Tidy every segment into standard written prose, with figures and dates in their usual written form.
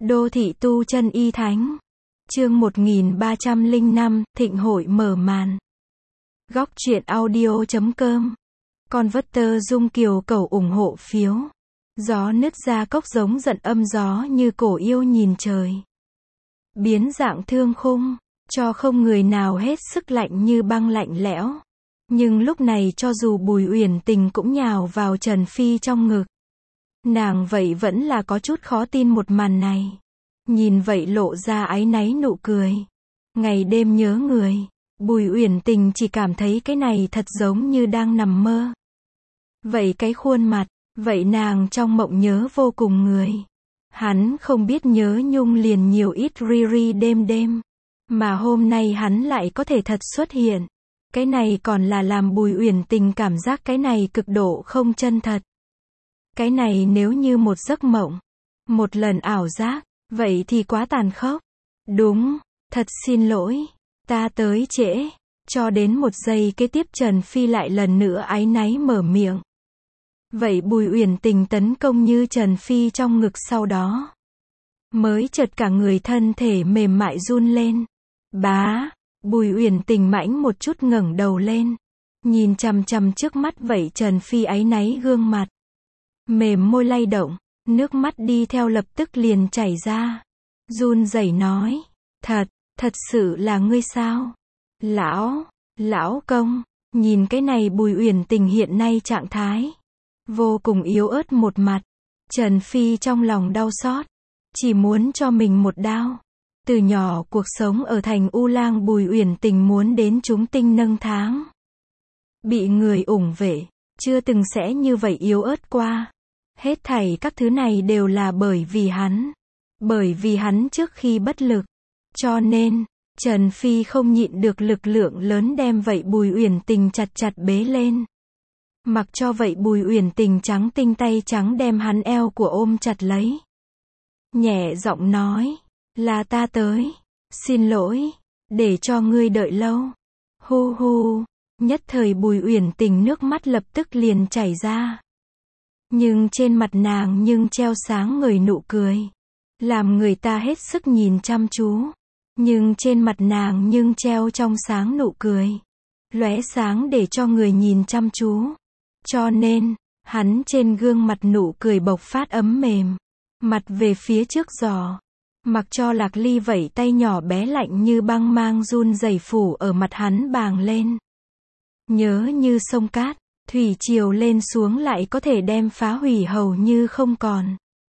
Đô thị tu chân y thánh. Chương 1305, Thịnh hội mở màn. Góc truyện audio.com. Converter Dung Kiều cầu ủng hộ phiếu. Gió nứt ra cốc giống giận âm gió như cổ yêu nhìn trời. Biến dạng thương khung, cho không người nào hết sức lạnh như băng lạnh lẽo. Nhưng lúc này cho dù Bùi Uyển Tình cũng nhào vào Trần Phi trong ngực. Nàng vậy vẫn là có chút khó tin một màn này. Nhìn vậy lộ ra áy náy nụ cười. Ngày đêm nhớ người, Bùi Uyển Tình chỉ cảm thấy cái này thật giống như đang nằm mơ. Vậy cái khuôn mặt, vậy nàng trong mộng nhớ vô cùng người. Hắn không biết nhớ nhung liền nhiều ít ri đêm đêm. Mà hôm nay hắn lại có thể thật xuất hiện. Cái này còn là làm Bùi Uyển Tình cảm giác cái này cực độ không chân thật. Cái này nếu như một giấc mộng, một lần ảo giác, vậy thì quá tàn khốc. Đúng, thật xin lỗi, ta tới trễ. Cho đến một giây kế tiếp Trần Phi lại lần nữa áy náy mở miệng. Vậy Bùi Uyển Tình tấn công như Trần Phi trong ngực sau đó. Mới chợt cả người thân thể mềm mại run lên. Bá, Bùi Uyển Tình mãnh một chút ngẩng đầu lên. Nhìn chằm chằm trước mắt vậy Trần Phi áy náy gương mặt. Mềm môi lay động, nước mắt đi theo lập tức liền chảy ra. Run rẩy nói, thật sự là ngươi sao? Lão công, nhìn cái này Bùi Uyển Tình hiện nay trạng thái. Vô cùng yếu ớt một mặt. Trần Phi trong lòng đau xót. Chỉ muốn cho mình một đao. Từ nhỏ cuộc sống ở thành U Lang Bùi Uyển Tình muốn đến chúng tinh nâng tháng. Bị người ủng vệ, chưa từng sẽ như vậy yếu ớt qua. Hết thảy các thứ này đều là bởi vì hắn. Bởi vì hắn trước khi bất lực. Cho nên, Trần Phi không nhịn được lực lượng lớn đem vậy Bùi Uyển Tình chặt bế lên. Mặc cho vậy Bùi Uyển Tình trắng tinh tay trắng đem hắn eo của ôm chặt lấy. Nhẹ giọng nói, là ta tới. Xin lỗi, để cho ngươi đợi lâu. Hu hu, nhất thời Bùi Uyển Tình nước mắt lập tức liền chảy ra. Nhưng trên mặt nàng nhưng treo sáng ngời nụ cười. Làm người ta hết sức nhìn chăm chú. Nhưng trên mặt nàng nhưng treo trong sáng nụ cười. Lóe sáng để cho người nhìn chăm chú. Cho nên, hắn trên gương mặt nụ cười bộc phát ấm mềm. Mặt về phía trước giò. Mặc cho Lạc Ly vẩy tay nhỏ bé lạnh như băng mang run rẩy phủ ở mặt hắn bàng lên. Nhớ như sông cát. Thủy triều lên xuống lại có thể đem phá hủy hầu như không còn.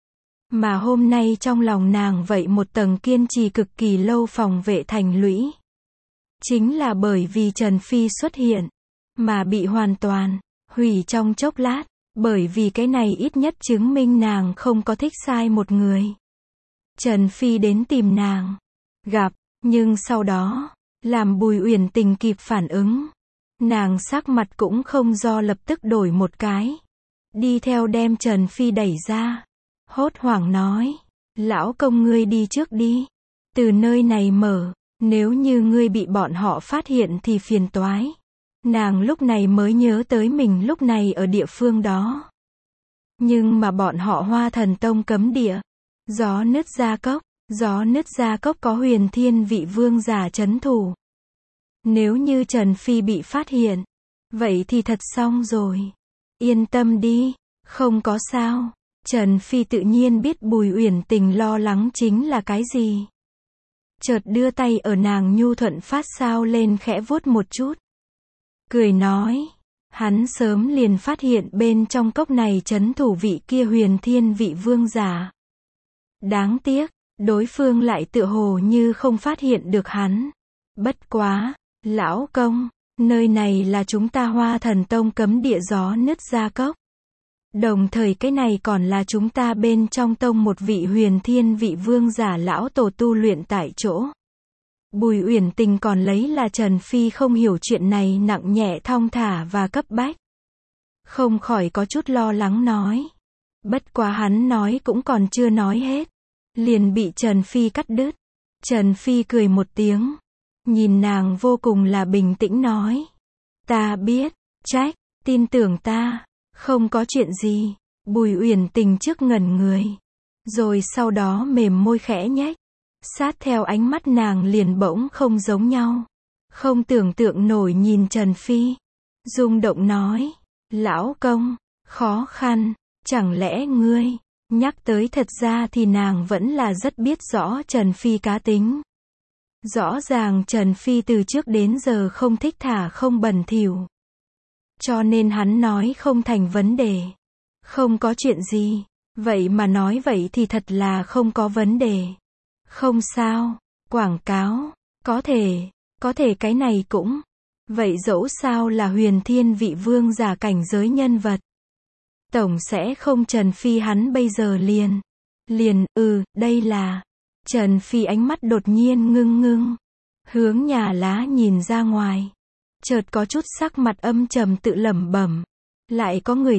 Mà hôm nay trong lòng nàng vậy một tầng kiên trì cực kỳ lâu phòng vệ thành lũy. Chính là bởi vì Trần Phi xuất hiện. Mà bị hoàn toàn hủy trong chốc lát. Bởi vì cái này ít nhất chứng minh nàng không có thích sai một người. Trần Phi đến tìm nàng. Gặp, nhưng sau đó, làm Bùi Uyển Tình kịp phản ứng. Nàng sắc mặt cũng không do lập tức đổi một cái. Đi theo đem Trần Phi đẩy ra. Hốt hoảng nói. Lão công ngươi đi trước đi. Từ nơi này mở. Nếu như ngươi bị bọn họ phát hiện thì phiền toái. Nàng lúc này mới nhớ tới mình lúc này ở địa phương đó. Nhưng mà bọn họ Hoa Thần Tông cấm địa. Gió nứt ra cốc có Huyền Thiên vị vương giả trấn thủ. Nếu như Trần Phi bị phát hiện, vậy thì thật xong rồi. Yên tâm đi, không có sao. Trần Phi tự nhiên biết Bùi Uyển Tình lo lắng chính là cái gì. Chợt đưa tay ở nàng nhu thuận phát sao lên khẽ vuốt một chút. Cười nói, hắn sớm liền phát hiện bên trong cốc này trấn thủ vị kia Huyền Thiên vị vương giả. Đáng tiếc, đối phương lại tựa hồ như không phát hiện được hắn. Bất quá, lão công, nơi này là chúng ta Hoa Thần Tông cấm địa gió nứt ra cốc. Đồng thời cái này còn là chúng ta bên trong tông một vị Huyền Thiên vị vương giả lão tổ tu luyện tại chỗ. Bùi Uyển Tình còn lấy là Trần Phi không hiểu chuyện này nặng nhẹ thong thả và cấp bách. Không khỏi có chút lo lắng nói. Bất quá hắn nói cũng còn chưa nói hết. Liền bị Trần Phi cắt đứt. Trần Phi cười một tiếng. Nhìn nàng vô cùng là bình tĩnh nói. Ta biết, trách, tin tưởng ta, không có chuyện gì. Bùi Uyển Tình trước ngẩn người. Rồi sau đó mềm môi khẽ nhếch. Sát theo ánh mắt nàng liền bỗng không giống nhau. Không tưởng tượng nổi nhìn Trần Phi. Rung động nói. Lão công, khó khăn, chẳng lẽ ngươi, nhắc tới thật ra thì nàng vẫn là rất biết rõ Trần Phi cá tính. Rõ ràng Trần Phi từ trước đến giờ không thích thả không bẩn thỉu. Cho nên hắn nói không thành vấn đề. Không có chuyện gì. Vậy mà nói vậy thì thật là không có vấn đề. Không sao. Quảng cáo. Có thể cái này cũng. Vậy dẫu sao là huyền thiên vị vương giả cảnh giới nhân vật. Tổng sẽ không Trần Phi hắn bây giờ liền, đây là. Trần Phi ánh mắt đột nhiên ngưng. Hướng nhà lá nhìn ra ngoài. Chợt có chút sắc mặt âm trầm tự lẩm bẩm. Lại có người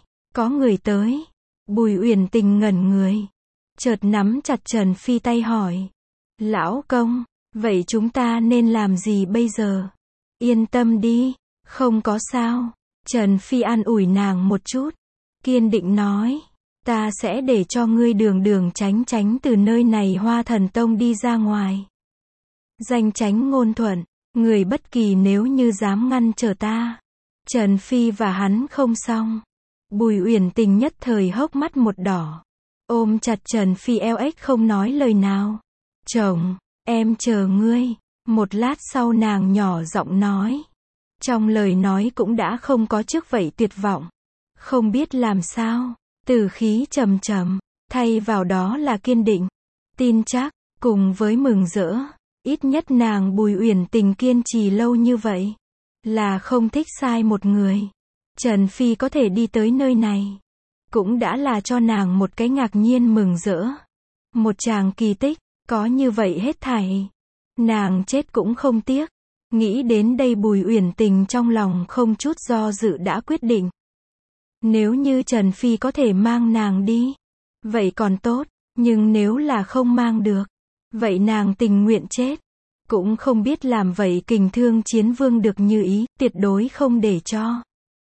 tới. Bùi Uyển Tình ngẩn người. Chợt nắm chặt Trần Phi tay hỏi. Lão công, vậy chúng ta nên làm gì bây giờ? Yên tâm đi, không có sao. Trần Phi an ủi nàng một chút. Kiên định nói. Ta sẽ để cho ngươi đường tránh từ nơi này Hoa Thần Tông đi ra ngoài. Danh chánh ngôn thuận. Người bất kỳ nếu như dám ngăn trở ta. Trần Phi và hắn không xong. Bùi Uyển Tình nhất thời hốc mắt một đỏ. Ôm chặt Trần Phi eo ếch không nói lời nào. Chồng, em chờ ngươi. Một lát sau nàng nhỏ giọng nói. Trong lời nói cũng đã không có trước vậy tuyệt vọng. Không biết làm sao. Từ khí trầm trầm. Thay vào đó là kiên định. Tin chắc. Cùng với mừng rỡ. Ít nhất nàng Bùi Uyển Tình kiên trì lâu như vậy. Là không thích sai một người. Trần Phi có thể đi tới nơi này. Cũng đã là cho nàng một cái ngạc nhiên mừng rỡ. Một tràng kỳ tích. Có như vậy hết thảy. Nàng chết cũng không tiếc. Nghĩ đến đây Bùi Uyển Tình trong lòng không chút do dự đã quyết định. Nếu như Trần Phi có thể mang nàng đi. Vậy còn tốt. Nhưng nếu là không mang được. Vậy nàng tình nguyện chết. Cũng không biết làm vậy Kình Thương Chiến Vương được như ý. Tuyệt đối không để cho.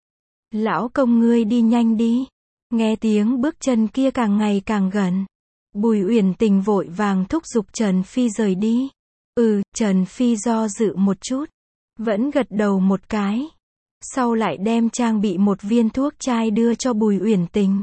Lão công ngươi đi nhanh đi. Nghe tiếng bước chân kia càng ngày càng gần. Bùi Uyển Tình vội vàng thúc giục Trần Phi rời đi. Trần Phi do dự một chút. Vẫn gật đầu một cái. Sau lại đem trang bị một viên thuốc chai đưa cho Bùi Uyển Tình.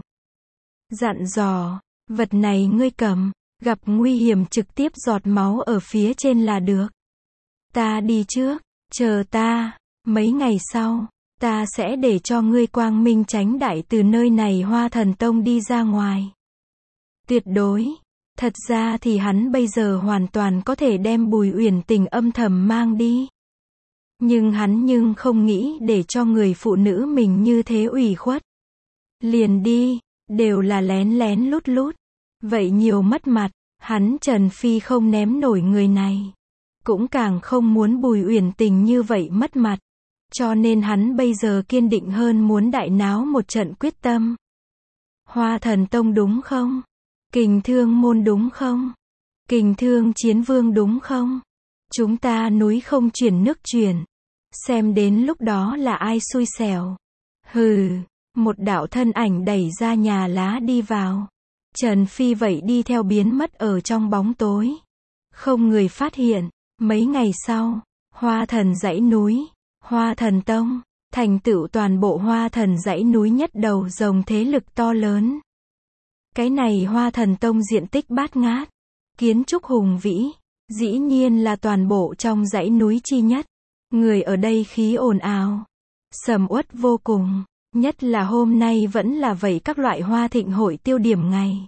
Dặn dò, vật này ngươi cầm, gặp nguy hiểm trực tiếp giọt máu ở phía trên là được. Ta đi trước, chờ ta, mấy ngày sau, ta sẽ để cho ngươi quang minh tránh đại từ nơi này Hoa Thần Tông đi ra ngoài. Tuyệt đối. Thật ra thì hắn bây giờ hoàn toàn có thể đem Bùi Uyển Tình âm thầm mang đi. Nhưng hắn không nghĩ để cho người phụ nữ mình như thế ủy khuất. Liền đi, đều là lén lén lút lút. Vậy nhiều mất mặt, hắn Trần Phi không ném nổi người này. Cũng càng không muốn Bùi Uyển Tình như vậy mất mặt. Cho nên hắn bây giờ kiên định hơn muốn đại náo một trận quyết tâm. Hoa Thần Tông đúng không? Kình Thương Môn đúng không? Kình Thương Chiến Vương đúng không? Chúng ta núi không chuyển nước chuyển. Xem đến lúc đó là ai xui xẻo. Hừ, một đạo thân ảnh đẩy ra nhà lá đi vào. Trần Phi vậy đi theo biến mất ở trong bóng tối. Không người phát hiện. Mấy ngày sau, Hoa Thần dãy núi, Hoa Thần Tông, thành tựu toàn bộ Hoa Thần dãy núi nhất đầu rồng thế lực to lớn. Cái này Hoa Thần Tông diện tích bát ngát, kiến trúc hùng vĩ, dĩ nhiên là toàn bộ trong dãy núi chi nhất. Người ở đây khí ồn ào, sầm uất vô cùng, nhất là hôm nay vẫn là vậy các loại hoa thịnh hội tiêu điểm ngày.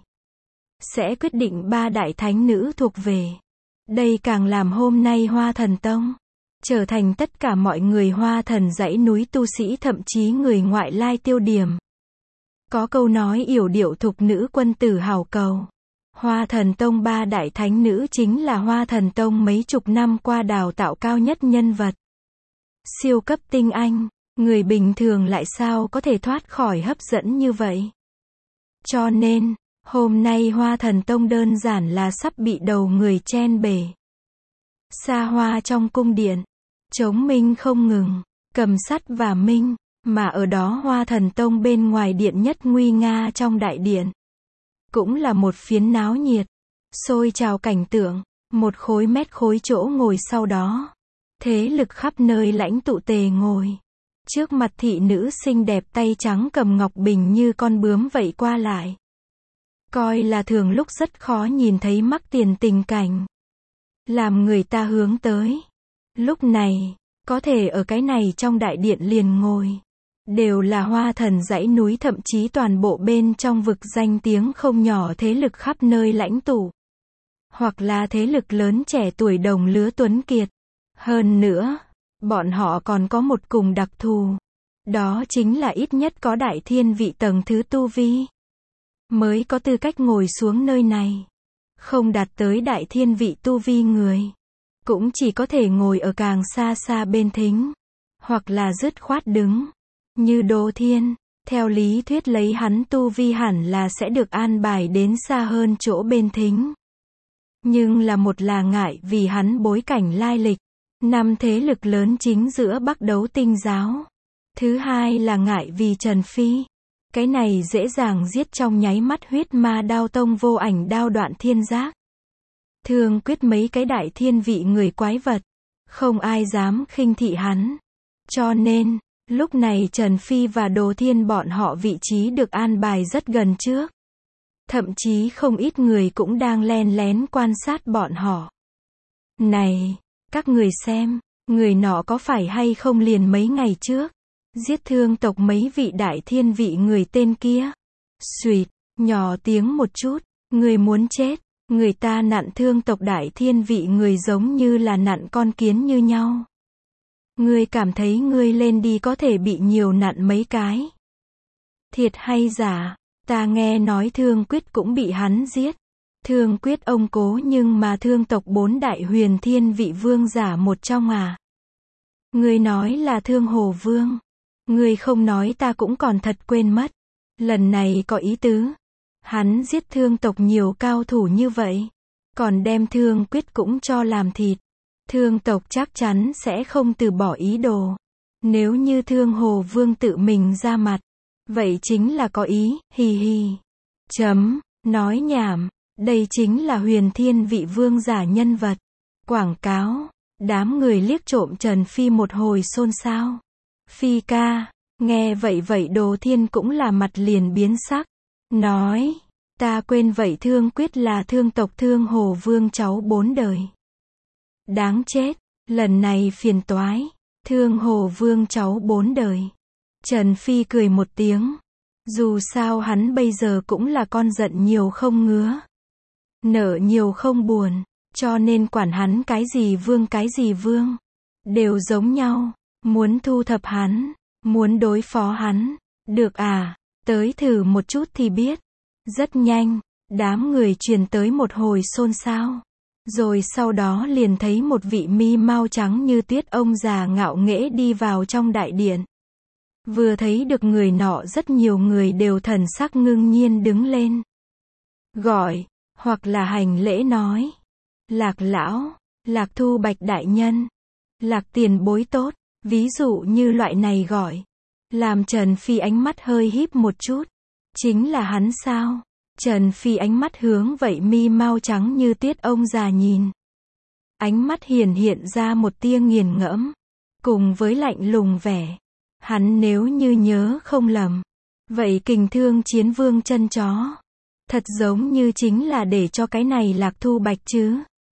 Sẽ quyết định 3 đại thánh nữ thuộc về. Đây càng làm hôm nay Hoa Thần Tông trở thành tất cả mọi người Hoa Thần dãy núi tu sĩ thậm chí người ngoại lai tiêu điểm. Có câu nói yểu điệu thục nữ quân tử hào cầu. Hoa Thần Tông 3 đại thánh nữ chính là Hoa Thần Tông mấy chục năm qua đào tạo cao nhất nhân vật. Siêu cấp tinh anh, người bình thường lại sao có thể thoát khỏi hấp dẫn như vậy. Cho nên, hôm nay Hoa Thần Tông đơn giản là sắp bị đầu người chen bể. Xa hoa trong cung điện, trống minh không ngừng, cầm sắt và minh, mà ở đó Hoa Thần Tông bên ngoài điện nhất nguy nga trong đại điện. cũng là một phiến náo nhiệt, xôi trào cảnh tượng, một khối mét khối chỗ ngồi sau đó. Thế lực khắp nơi lãnh tụ tề ngồi. Trước mặt thị nữ xinh đẹp tay trắng cầm ngọc bình như con bướm vậy qua lại. Coi là thường lúc rất khó nhìn thấy mắc tiền tình cảnh. Làm người ta hướng tới. Lúc này, có thể ở cái này trong đại điện liền ngồi. Đều là hoa thần dãy núi, thậm chí toàn bộ bên trong vực danh tiếng không nhỏ thế lực khắp nơi lãnh tụ. Hoặc là thế lực lớn trẻ tuổi đồng lứa tuấn kiệt. Hơn nữa, bọn họ còn có một cùng đặc thù. Đó chính là ít nhất có đại thiên vị tầng thứ tu vi. Mới có tư cách ngồi xuống nơi này. Không đạt tới đại thiên vị tu vi người. Cũng chỉ có thể ngồi ở càng xa xa bên thính. Hoặc là dứt khoát đứng. Như Đồ Thiên, theo lý thuyết lấy hắn tu vi hẳn là sẽ được an bài đến xa hơn chỗ bên thính. Nhưng là một là ngại vì hắn bối cảnh lai lịch. Năm thế lực lớn chính giữa Bắc Đấu Tinh giáo. Thứ hai là ngại vì Trần Phi. Cái này dễ dàng giết trong nháy mắt huyết ma đao tông vô ảnh đao đoạn thiên giác. Thương quyết mấy cái đại thiên vị người quái vật. Không ai dám khinh thị hắn. Cho nên, lúc này Trần Phi và Đồ Thiên bọn họ vị trí được an bài rất gần trước. Thậm chí không ít người cũng đang len lén quan sát bọn họ. Này, các người xem, người nọ có phải hay không liền mấy ngày trước giết thương tộc mấy vị đại thiên vị người tên kia. Xuỵt, nhỏ tiếng một chút, người muốn chết, người ta nặn thương tộc đại thiên vị người giống như là nặn con kiến như nhau. Ngươi cảm thấy ngươi lên đi có thể bị nhiều nặn mấy cái. Thiệt hay giả, ta nghe nói Thương Quyết cũng bị hắn giết. Thương Quyết ông cố nhưng mà thương tộc 4 đại huyền thiên vị vương giả một trong à. Ngươi nói là Thương Hồ Vương. Ngươi không nói ta cũng còn thật quên mất. Lần này có ý tứ. Hắn giết thương tộc nhiều cao thủ như vậy. Còn đem Thương Quyết cũng cho làm thịt. Thương tộc chắc chắn sẽ không từ bỏ ý đồ. Nếu như Thương Hồ Vương tự mình ra mặt. Vậy chính là có ý, hì hì. Chấm, nói nhảm. Đây chính là huyền thiên vị vương giả nhân vật. Quảng cáo. Đám người liếc trộm Trần Phi một hồi xôn xao. Phi ca, nghe vậy Đồ Thiên cũng là mặt liền biến sắc. Nói, ta quên vậy Thương Quyết là thương tộc Thương Hồ Vương cháu 4 đời. Đáng chết, lần này phiền toái. Thương Hồ Vương cháu 4 đời. Trần Phi cười một tiếng. Dù sao hắn bây giờ cũng là con giận nhiều không ngứa. Nợ nhiều không buồn. Cho nên quản hắn cái gì vương. Đều giống nhau. Muốn thu thập hắn. Muốn đối phó hắn. Được à, tới thử một chút thì biết. Rất nhanh, đám người truyền tới một hồi xôn xao. Rồi sau đó liền thấy một vị mi mau trắng như tuyết ông già ngạo nghễ đi vào trong đại điện. Vừa thấy được người nọ rất nhiều người đều thần sắc ngưng nhiên đứng lên. Gọi, hoặc là hành lễ nói. Lạc lão, Lạc Thu Bạch đại nhân. Lạc tiền bối tốt, ví dụ như loại này gọi. Làm Trần Phi ánh mắt hơi híp một chút. Chính là hắn sao? Trần Phi ánh mắt hướng vậy mi mau trắng như tuyết ông già nhìn. Ánh mắt hiện ra một tia nghiền ngẫm. Cùng với lạnh lùng vẻ. Hắn nếu như nhớ không lầm. Vậy Kình Thương Chiến Vương chân chó. Thật giống như chính là để cho cái này Lạc Thu Bạch chứ.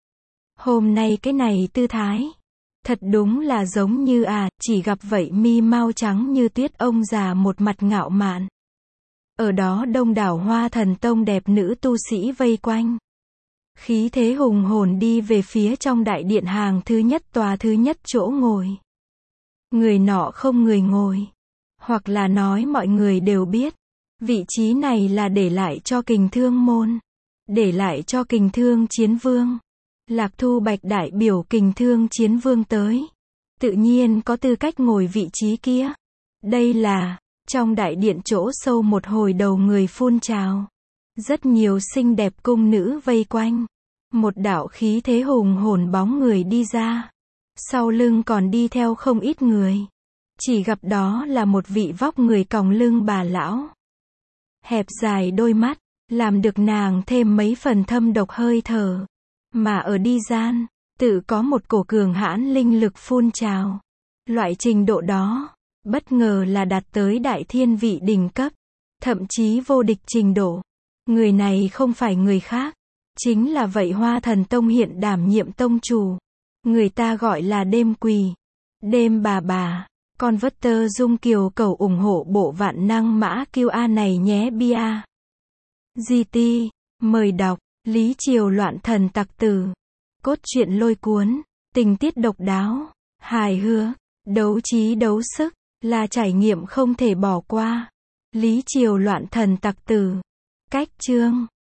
Hôm nay cái này tư thái. Thật đúng là giống như chỉ gặp vậy mi mau trắng như tuyết ông già một mặt ngạo mạn. Ở đó đông đảo Hoa Thần Tông đẹp nữ tu sĩ vây quanh. Khí thế hùng hồn đi về phía trong đại điện hàng thứ nhất tòa thứ nhất chỗ ngồi. Người nọ không người ngồi. Hoặc là nói mọi người đều biết. Vị trí này là để lại cho Kình Thương môn. Để lại cho Kình Thương Chiến Vương. Lạc Thu Bạch đại biểu Kình Thương Chiến Vương tới. Tự nhiên có tư cách ngồi vị trí kia. Đây là, trong đại điện chỗ sâu một hồi đầu người phun trào. Rất nhiều xinh đẹp cung nữ vây quanh. Một đạo khí thế hùng hồn bóng người đi ra. Sau lưng còn đi theo không ít người. Chỉ gặp đó là một vị vóc người còng lưng bà lão. Hẹp dài đôi mắt, làm được nàng thêm mấy phần thâm độc hơi thở. Mà ở đi gian, tự có một cổ cường hãn linh lực phun trào. Loại trình độ đó, bất ngờ là đạt tới đại thiên vị đỉnh cấp, thậm chí vô địch trình độ. Người này không phải người khác, chính là vậy Hoa Thần Tông hiện đảm nhiệm tông chủ. Người ta gọi là Đêm Quỳ, Đêm bà. Con vất tơ dung kiều cầu ủng hộ bộ vạn năng mã QA này nhé bia. GT, mời đọc, Lý Triều loạn thần tặc tử. Cốt truyện lôi cuốn, tình tiết độc đáo, hài hước, đấu trí đấu sức, là trải nghiệm không thể bỏ qua. Lý Triều loạn thần tặc tử. Cách chương